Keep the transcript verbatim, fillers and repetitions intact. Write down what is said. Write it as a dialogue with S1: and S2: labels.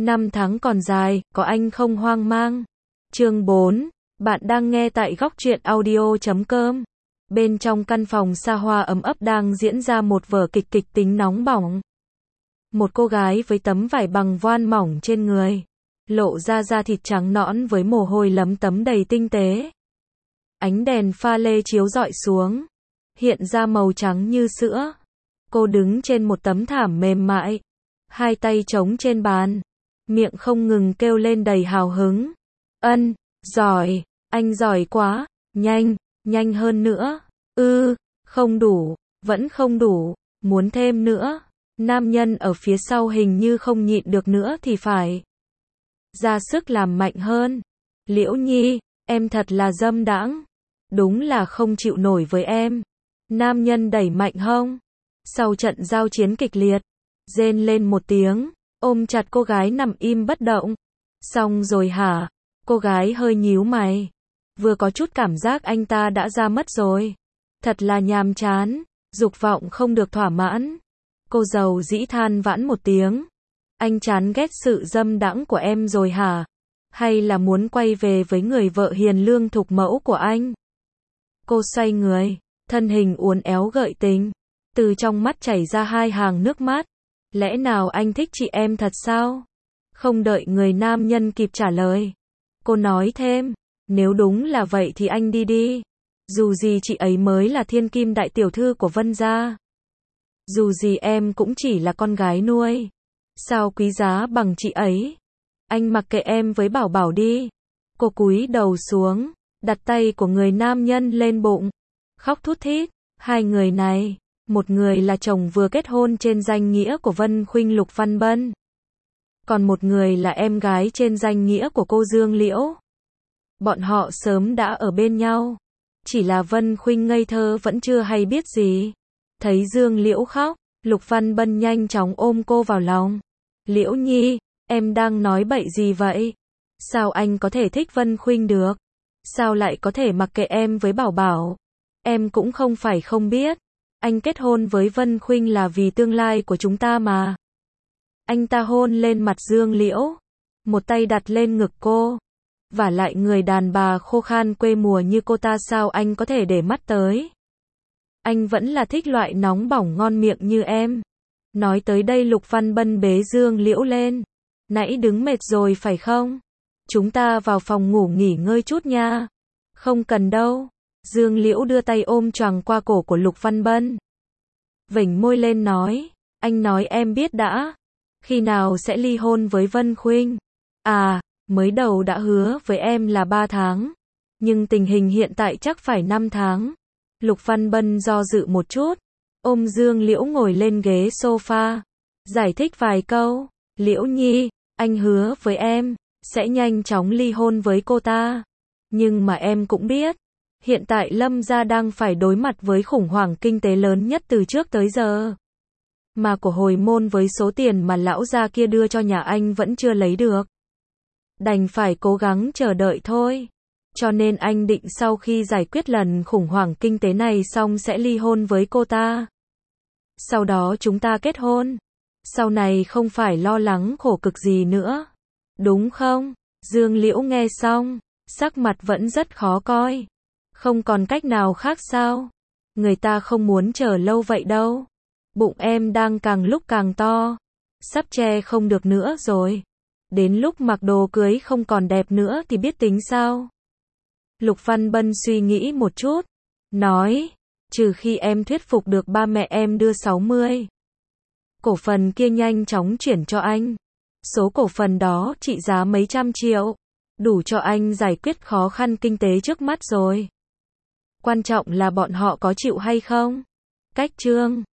S1: Năm tháng còn dài, có anh không hoang mang. Chương bốn. Bạn đang nghe tại góc truyện audio chấm com. Bên trong căn phòng xa hoa ấm ấp đang diễn ra một vở kịch kịch tính nóng bỏng. Một cô gái với tấm vải bằng voan mỏng trên người, lộ ra da thịt trắng nõn với mồ hôi lấm tấm đầy tinh tế. Ánh đèn pha lê chiếu rọi xuống, hiện ra màu trắng như sữa. Cô đứng trên một tấm thảm mềm mại, hai tay trống trên bàn, miệng không ngừng kêu lên đầy hào hứng. Ân, giỏi, anh giỏi quá, nhanh, nhanh hơn nữa. Ư, không đủ, vẫn không đủ, muốn thêm nữa. Nam nhân ở phía sau hình như không nhịn được nữa thì phải ra sức làm mạnh hơn. Liễu Nhi, em thật là dâm đãng, đúng là không chịu nổi với em. Nam nhân đẩy mạnh hông. Sau trận giao chiến kịch liệt, rên lên một tiếng, ôm chặt cô gái nằm im bất động. Xong rồi hả? Cô gái hơi nhíu mày. Vừa có chút cảm giác anh ta đã ra mất rồi. Thật là nhàm chán, dục vọng không được thỏa mãn. Cô dầu dĩ than vãn một tiếng. Anh chán ghét sự dâm đãng của em rồi hả? Hay là muốn quay về với người vợ hiền lương thục mẫu của anh? Cô xoay người, thân hình uốn éo gợi tình. Từ trong mắt chảy ra hai hàng nước mắt. Lẽ nào anh thích chị em thật sao? Không đợi người nam nhân kịp trả lời, cô nói thêm, nếu đúng là vậy thì anh đi đi. Dù gì chị ấy mới là thiên kim đại tiểu thư của Vân gia. Dù gì em cũng chỉ là con gái nuôi. Sao quý giá bằng chị ấy? Anh mặc kệ em với Bảo Bảo đi. Cô cúi đầu xuống, đặt tay của người nam nhân lên bụng, khóc thút thít. Hai người này, một người là chồng vừa kết hôn trên danh nghĩa của Vân Khuynh Lục Văn Bân, còn một người là em gái trên danh nghĩa của cô Dương Liễu. Bọn họ sớm đã ở bên nhau, chỉ là Vân Khuynh ngây thơ vẫn chưa hay biết gì. Thấy Dương Liễu khóc, Lục Văn Bân nhanh chóng ôm cô vào lòng. Liễu Nhi, em đang nói bậy gì vậy? Sao anh có thể thích Vân Khuynh được? Sao lại có thể mặc kệ em với Bảo Bảo? Em cũng không phải không biết, anh kết hôn với Vân Khuynh là vì tương lai của chúng ta mà. Anh ta hôn lên mặt Dương Liễu, một tay đặt lên ngực cô. Vả lại người đàn bà khô khan quê mùa như cô ta sao anh có thể để mắt tới? Anh vẫn là thích loại nóng bỏng ngon miệng như em. Nói tới đây Lục Văn Bân bế Dương Liễu lên. Nãy đứng mệt rồi phải không? Chúng ta vào phòng ngủ nghỉ ngơi chút nha. Không cần đâu. Dương Liễu đưa tay ôm choàng qua cổ của Lục Văn Bân, vểnh môi lên nói, anh nói em biết đã, khi nào sẽ ly hôn với Vân Khuynh? À, mới đầu đã hứa với em là ba tháng, nhưng tình hình hiện tại chắc phải năm tháng. Lục Văn Bân do dự một chút, ôm Dương Liễu ngồi lên ghế sofa, giải thích vài câu. Liễu Nhi, anh hứa với em, sẽ nhanh chóng ly hôn với cô ta. Nhưng mà em cũng biết, hiện tại Lâm gia đang phải đối mặt với khủng hoảng kinh tế lớn nhất từ trước tới giờ. Mà của hồi môn với số tiền mà lão gia kia đưa cho nhà anh vẫn chưa lấy được. Đành phải cố gắng chờ đợi thôi. Cho nên anh định sau khi giải quyết lần khủng hoảng kinh tế này xong sẽ ly hôn với cô ta. Sau đó chúng ta kết hôn. Sau này không phải lo lắng khổ cực gì nữa. Đúng không? Dương Liễu nghe xong, sắc mặt vẫn rất khó coi. Không còn cách nào khác sao? Người ta không muốn chờ lâu vậy đâu. Bụng em đang càng lúc càng to, sắp che không được nữa rồi. Đến lúc mặc đồ cưới không còn đẹp nữa thì biết tính sao? Lục Văn Bân suy nghĩ một chút, nói, trừ khi em thuyết phục được ba mẹ em đưa sáu mươi cổ phần kia nhanh chóng chuyển cho anh. Số cổ phần đó trị giá mấy trăm triệu, đủ cho anh giải quyết khó khăn kinh tế trước mắt rồi. Quan trọng là bọn họ có chịu hay không? Cách chương